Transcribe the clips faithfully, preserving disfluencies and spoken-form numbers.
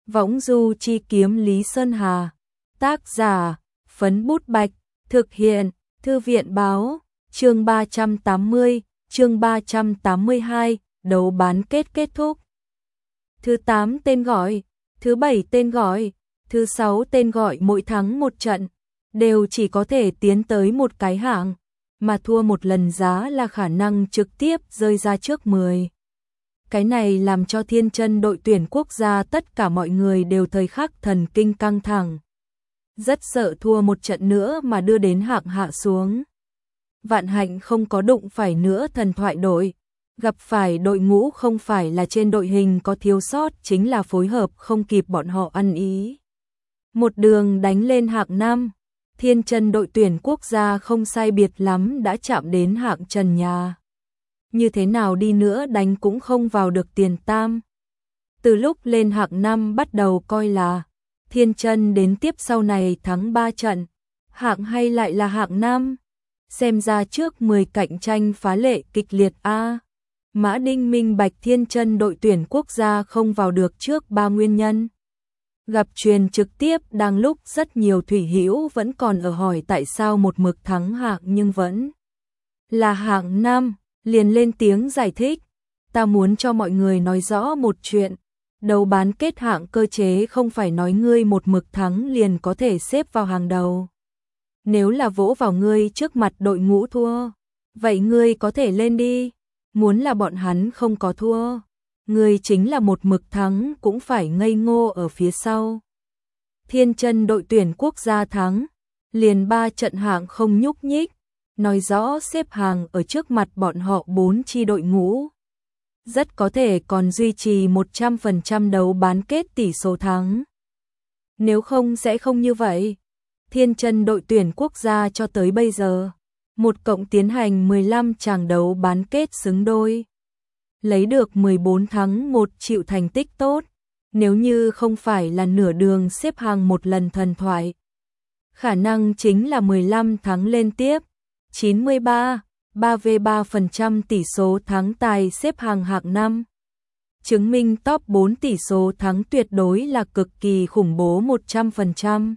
Võng du chi kiếm Lý Sơn Hà. Tác giả, Phấn Bút Bạch. Thực hiện, Thư viện báo. Chương ba trăm tám mươi, chương ba trăm tám mươi hai, đấu bán kết kết thúc. Thứ tám tên gọi, thứ bảy tên gọi, thứ sáu tên gọi mỗi thắng một trận, đều chỉ có thể tiến tới một cái hạng, mà thua một lần giá là khả năng trực tiếp rơi ra trước mười. Cái này làm cho Thiên Chân đội tuyển quốc gia tất cả mọi người đều thời khắc thần kinh căng thẳng. Rất sợ thua một trận nữa mà đưa đến hạng hạ xuống. Vạn hạnh không có đụng phải nữa thần thoại đội. Gặp phải đội ngũ không phải là trên đội hình có thiếu sót, chính là phối hợp không kịp bọn họ ăn ý. Một đường đánh lên hạng năm, Thiên Chân đội tuyển quốc gia không sai biệt lắm đã chạm đến hạng trần nhà. Như thế nào đi nữa đánh cũng không vào được tiền tam. Từ lúc lên hạng năm bắt đầu coi là Thiên Chân đến tiếp sau này thắng ba trận, hạng hay lại là hạng năm. Xem ra trước mười cạnh tranh phá lệ kịch liệt a. Mã Đinh minh bạch Thiên Chân đội tuyển quốc gia không vào được trước ba nguyên nhân. Gặp truyền trực tiếp đang lúc rất nhiều thủy hữu vẫn còn ở hỏi tại sao một mực thắng hạng nhưng vẫn là hạng năm, liền lên tiếng giải thích. Ta muốn cho mọi người nói rõ một chuyện, đấu bán kết hạng cơ chế không phải nói ngươi một mực thắng liền có thể xếp vào hàng đầu. Nếu là vỗ vào ngươi trước mặt đội ngũ thua, vậy ngươi có thể lên đi. Muốn là bọn hắn không có thua, ngươi chính là một mực thắng cũng phải ngây ngô ở phía sau. Thiên Chân đội tuyển quốc gia thắng, liền ba trận hạng không nhúc nhích, nói rõ xếp hàng ở trước mặt bọn họ bốn chi đội ngũ. Rất có thể còn duy trì một trăm phần trăm đấu bán kết tỷ số thắng. Nếu không sẽ không như vậy. Thiên Chân đội tuyển quốc gia cho tới bây giờ, một cộng tiến hành mười lăm tràng đấu bán kết xứng đôi. Lấy được mười bốn thắng một chịu thành tích tốt, nếu như không phải là nửa đường xếp hàng một lần thần thoại. Khả năng chính là mười lăm thắng lên tiếp, chín mươi ba, ba mươi ba phần trăm tỷ số thắng tài xếp hàng hạng năm. Chứng minh top bốn tỷ số thắng tuyệt đối là cực kỳ khủng bố một trăm phần trăm.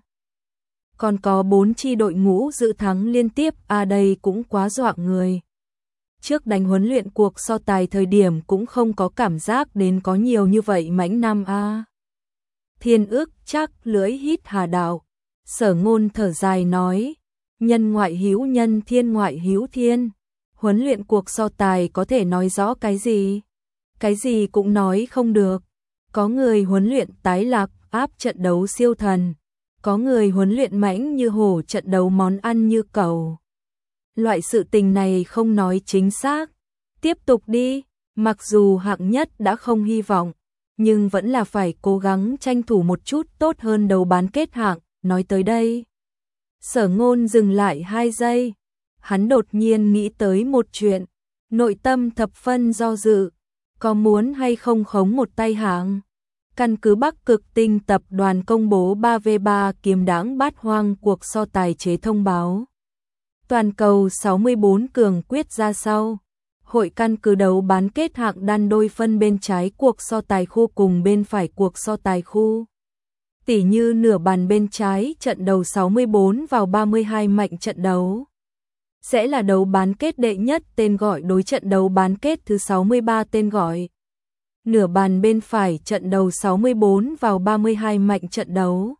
Còn có bốn chi đội ngũ dự thắng liên tiếp, à đây cũng quá dọa người. Trước đánh huấn luyện cuộc so tài thời điểm cũng không có cảm giác đến có nhiều như vậy mãnh nam a. À. Thiên ước chắc lưỡi hít hà đạo, Sở Ngôn thở dài nói, nhân ngoại hữu nhân thiên ngoại hữu thiên. Huấn luyện cuộc so tài có thể nói rõ cái gì? Cái gì cũng nói không được. Có người huấn luyện tái lạc áp trận đấu siêu thần. Có người huấn luyện mãnh như hổ trận đấu món ăn như cẩu. Loại sự tình này không nói chính xác. Tiếp tục đi, mặc dù hạng nhất đã không hy vọng, nhưng vẫn là phải cố gắng tranh thủ một chút tốt hơn đấu bán kết hạng. Nói tới đây, Sở Ngôn dừng lại hai giây. Hắn đột nhiên nghĩ tới một chuyện, nội tâm thập phân do dự, có muốn hay không khống một tay hạng. Căn cứ Bắc Cực Tinh tập đoàn công bố ba vs ba kiếm đãng bát hoang cuộc so tài chế thông báo. Toàn cầu sáu mươi bốn cường quyết ra sau. Hội căn cứ đấu bán kết hạng đan đôi phân bên trái cuộc so tài khu cùng bên phải cuộc so tài khu. Tỉ như nửa bàn bên trái trận đầu sáu mươi bốn vào ba mươi hai mạnh trận đấu. Sẽ là đấu bán kết đệ nhất tên gọi đối trận đấu bán kết thứ sáu mươi ba tên gọi. Nửa bàn bên phải trận đầu sáu mươi bốn vào ba mươi hai mạnh trận đấu.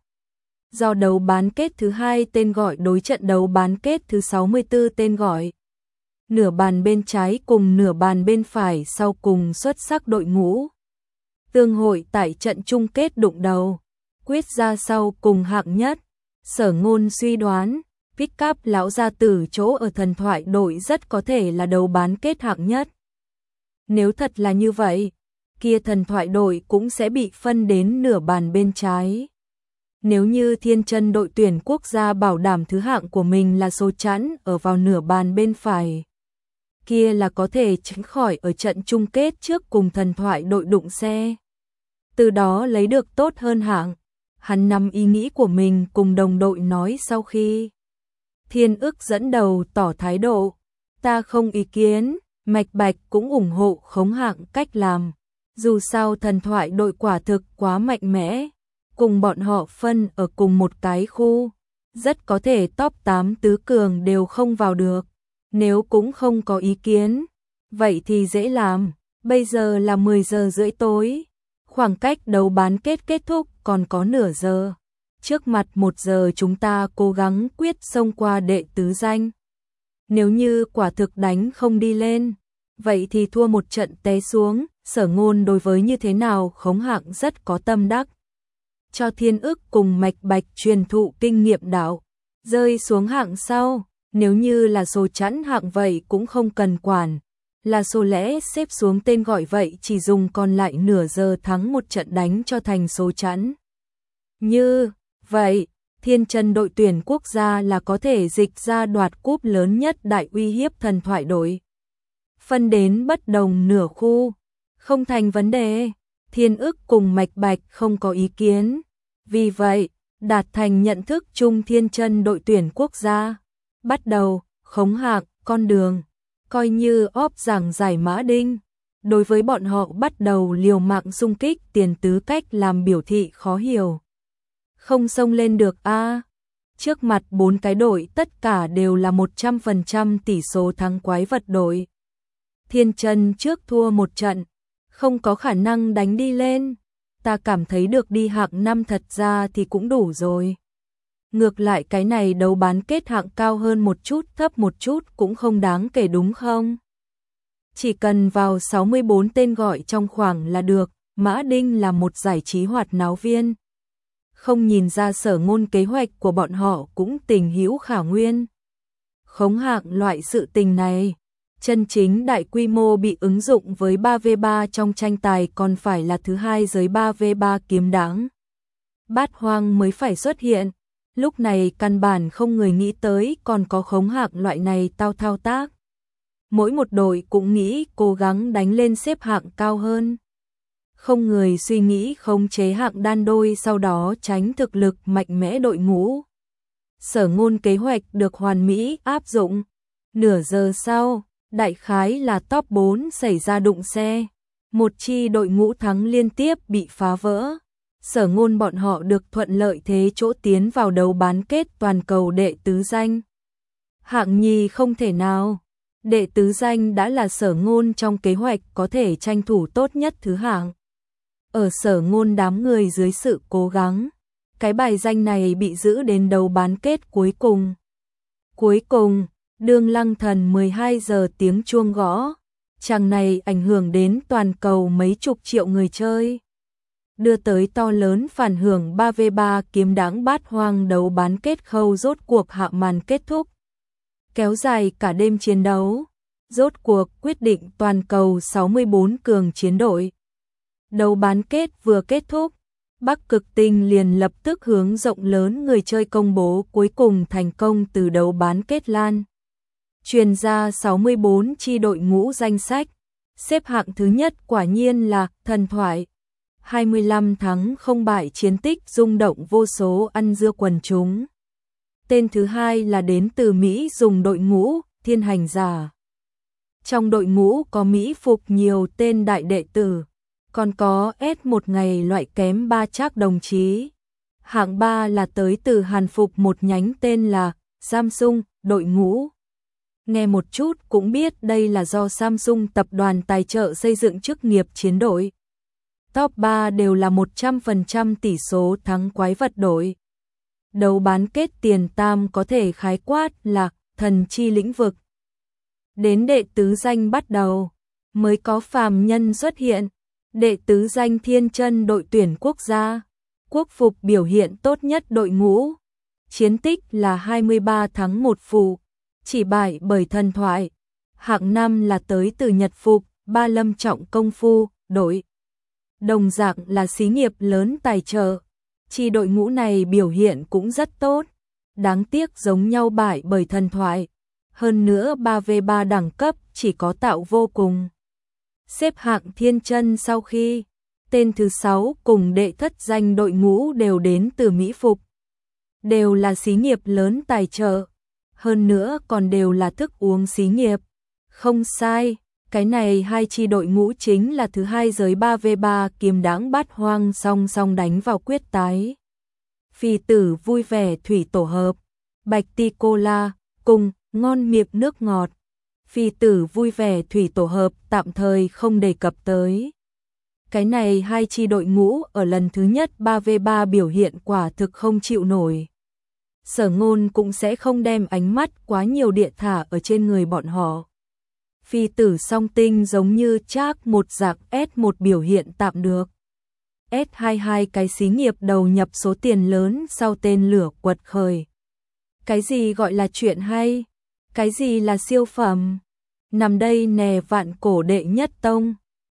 Do đấu bán kết thứ hai tên gọi đối trận đấu bán kết thứ sáu mươi tư tên gọi. Nửa bàn bên trái cùng nửa bàn bên phải sau cùng xuất sắc đội ngũ. Tương hội tại trận chung kết đụng đầu, quyết ra sau cùng hạng nhất. Sở Ngôn suy đoán, pick up lão gia tử chỗ ở thần thoại đội rất có thể là đấu bán kết hạng nhất. Nếu thật là như vậy, kia thần thoại đội cũng sẽ bị phân đến nửa bàn bên trái. Nếu như Thiên Chân đội tuyển quốc gia bảo đảm thứ hạng của mình là số chẵn ở vào nửa bàn bên phải, kia là có thể tránh khỏi ở trận chung kết trước cùng thần thoại đội đụng xe. Từ đó lấy được tốt hơn hạng. Hắn nắm ý nghĩ của mình cùng đồng đội nói sau khi Thiên ước dẫn đầu tỏ thái độ, ta không ý kiến, Mạch Bạch cũng ủng hộ khống hạng cách làm. Dù sao thần thoại đội quả thực quá mạnh mẽ, cùng bọn họ phân ở cùng một cái khu, rất có thể top tám tứ cường đều không vào được. Nếu cũng không có ý kiến, vậy thì dễ làm. Bây giờ là mười giờ rưỡi tối, khoảng cách đấu bán kết kết thúc còn có nửa giờ. Trước mặt một giờ chúng ta cố gắng quyết xông qua đệ tứ danh. Nếu như quả thực đánh không đi lên, vậy thì thua một trận té xuống. Sở Ngôn đối với như thế nào Khống Hạng rất có tâm đắc. Cho Thiên Ức cùng Mạch Bạch truyền thụ kinh nghiệm đạo. Rơi xuống hạng sau, nếu như là số chẵn hạng vậy cũng không cần quản. Là số lẻ xếp xuống tên gọi vậy chỉ dùng còn lại nửa giờ thắng một trận đánh cho thành số chẵn. Như vậy, Thiên Chân đội tuyển quốc gia là có thể dịch ra đoạt cúp lớn nhất đại uy hiếp thần thoại đội. Phân đến bất đồng nửa khu, không thành vấn đề. Thiên Ức cùng Mạch Bạch không có ý kiến. Vì vậy, đạt thành nhận thức chung Thiên Chân đội tuyển quốc gia. Bắt đầu, Khống Hạng, con đường, coi như óp giảng giải Mã Đinh. Đối với bọn họ bắt đầu liều mạng xung kích tiền tứ cách làm biểu thị khó hiểu. Không xông lên được a à. Trước mặt bốn cái đội tất cả đều là một trăm phần trăm tỷ số thắng quái vật đội. Thiên Chân trước thua một trận, không có khả năng đánh đi lên. Ta cảm thấy được đi hạng năm thật ra thì cũng đủ rồi. Ngược lại cái này đấu bán kết hạng cao hơn một chút thấp một chút cũng không đáng kể đúng không? Chỉ cần vào sáu mươi bốn tên gọi trong khoảng là được. Mã Đinh là một giải trí hoạt náo viên. Không nhìn ra Sở Ngôn kế hoạch của bọn họ cũng tình hữu khả nguyên. Khống hạng loại sự tình này, chân chính đại quy mô bị ứng dụng với ba vs ba trong tranh tài còn phải là thứ hai giới ba vs ba kiếm đãng. Bát Hoang mới phải xuất hiện, lúc này căn bản không người nghĩ tới còn có khống hạng loại này tao thao tác. Mỗi một đội cũng nghĩ cố gắng đánh lên xếp hạng cao hơn. Không người suy nghĩ khống chế hạng đan đôi sau đó tránh thực lực mạnh mẽ đội ngũ. Sở Ngôn kế hoạch được hoàn mỹ áp dụng. Nửa giờ sau, đại khái là top bốn xảy ra đụng xe. Một chi đội ngũ thắng liên tiếp bị phá vỡ. Sở Ngôn bọn họ được thuận lợi thế chỗ tiến vào đấu bán kết toàn cầu đệ tứ danh. Hạng nhì không thể nào. Đệ tứ danh đã là Sở Ngôn trong kế hoạch có thể tranh thủ tốt nhất thứ hạng. Ở Sở Ngôn đám người dưới sự cố gắng, cái bài danh này bị giữ đến đấu bán kết cuối cùng. Cuối cùng, đương Lăng Thần mười hai giờ tiếng chuông gõ, chàng này ảnh hưởng đến toàn cầu mấy chục triệu người chơi. Đưa tới to lớn phản hưởng ba vs ba kiếm đãng Bát Hoang đấu bán kết khâu rốt cuộc hạ màn kết thúc. Kéo dài cả đêm chiến đấu, rốt cuộc quyết định toàn cầu sáu mươi bốn cường chiến đội. Đấu bán kết vừa kết thúc, Bắc Cực Tinh liền lập tức hướng rộng lớn người chơi công bố cuối cùng thành công từ đấu bán kết lan. Truyền ra sáu mươi bốn chi đội ngũ danh sách, xếp hạng thứ nhất quả nhiên là Thần Thoại. hai mươi lăm thắng không bại chiến tích rung động vô số ăn dưa quần chúng. Tên thứ hai là đến từ Mỹ dùng đội ngũ Thiên Hành Giả. Trong đội ngũ có Mỹ phục nhiều tên đại đệ tử, còn có S một ngày loại kém ba trác đồng chí. Hạng ba là tới từ Hàn phục một nhánh tên là Samsung đội ngũ. Nghe một chút cũng biết đây là do Samsung tập đoàn tài trợ xây dựng chức nghiệp chiến đội. Top ba đều là một trăm phần trăm tỷ số thắng quái vật đội. Đấu bán kết tiền tam có thể khái quát là thần chi lĩnh vực. Đến đệ tứ danh bắt đầu, mới có phàm nhân xuất hiện. Đệ tứ danh Thiên Chân đội tuyển quốc gia, quốc phục biểu hiện tốt nhất đội ngũ. Chiến tích là hai mươi ba thắng một phụ, chỉ bại bởi Thần Thoại. Hạng năm là tới từ Nhật phục, Ba Lâm Trọng Công Phu, đội. Đồng dạng là xí nghiệp lớn tài trợ. Chi đội ngũ này biểu hiện cũng rất tốt. Đáng tiếc giống nhau bại bởi Thần Thoại. Hơn nữa ba vs ba đẳng cấp chỉ có tạo vô cùng. Xếp hạng Thiên Chân sau khi tên thứ sáu cùng đệ thất danh đội ngũ đều đến từ Mỹ phục. Đều là xí nghiệp lớn tài trợ. Hơn nữa còn đều là thức uống xí nghiệp. Không sai, Cái này hai chi đội ngũ chính là thứ hai giới ba vs ba kiếm đãng bát hoang song song đánh vào quyết tái. Phi tử vui vẻ thủy tổ hợp, bạch ti cola, cùng, ngon miệng nước ngọt. Phi tử vui vẻ thủy tổ hợp tạm thời không đề cập tới. Cái này hai chi đội ngũ ở lần thứ nhất ba vs ba biểu hiện quả thực không chịu nổi. Sở Ngôn cũng sẽ không đem ánh mắt quá nhiều địa thả ở trên người bọn họ. Phi tử song tinh giống như Trác một dạng S một biểu hiện tạm được. S hai mươi hai cái xí nghiệp đầu nhập số tiền lớn sau tên lửa quật khởi. Cái gì gọi là chuyện hay? Cái gì là siêu phẩm? Nằm đây nè vạn cổ đệ nhất tông.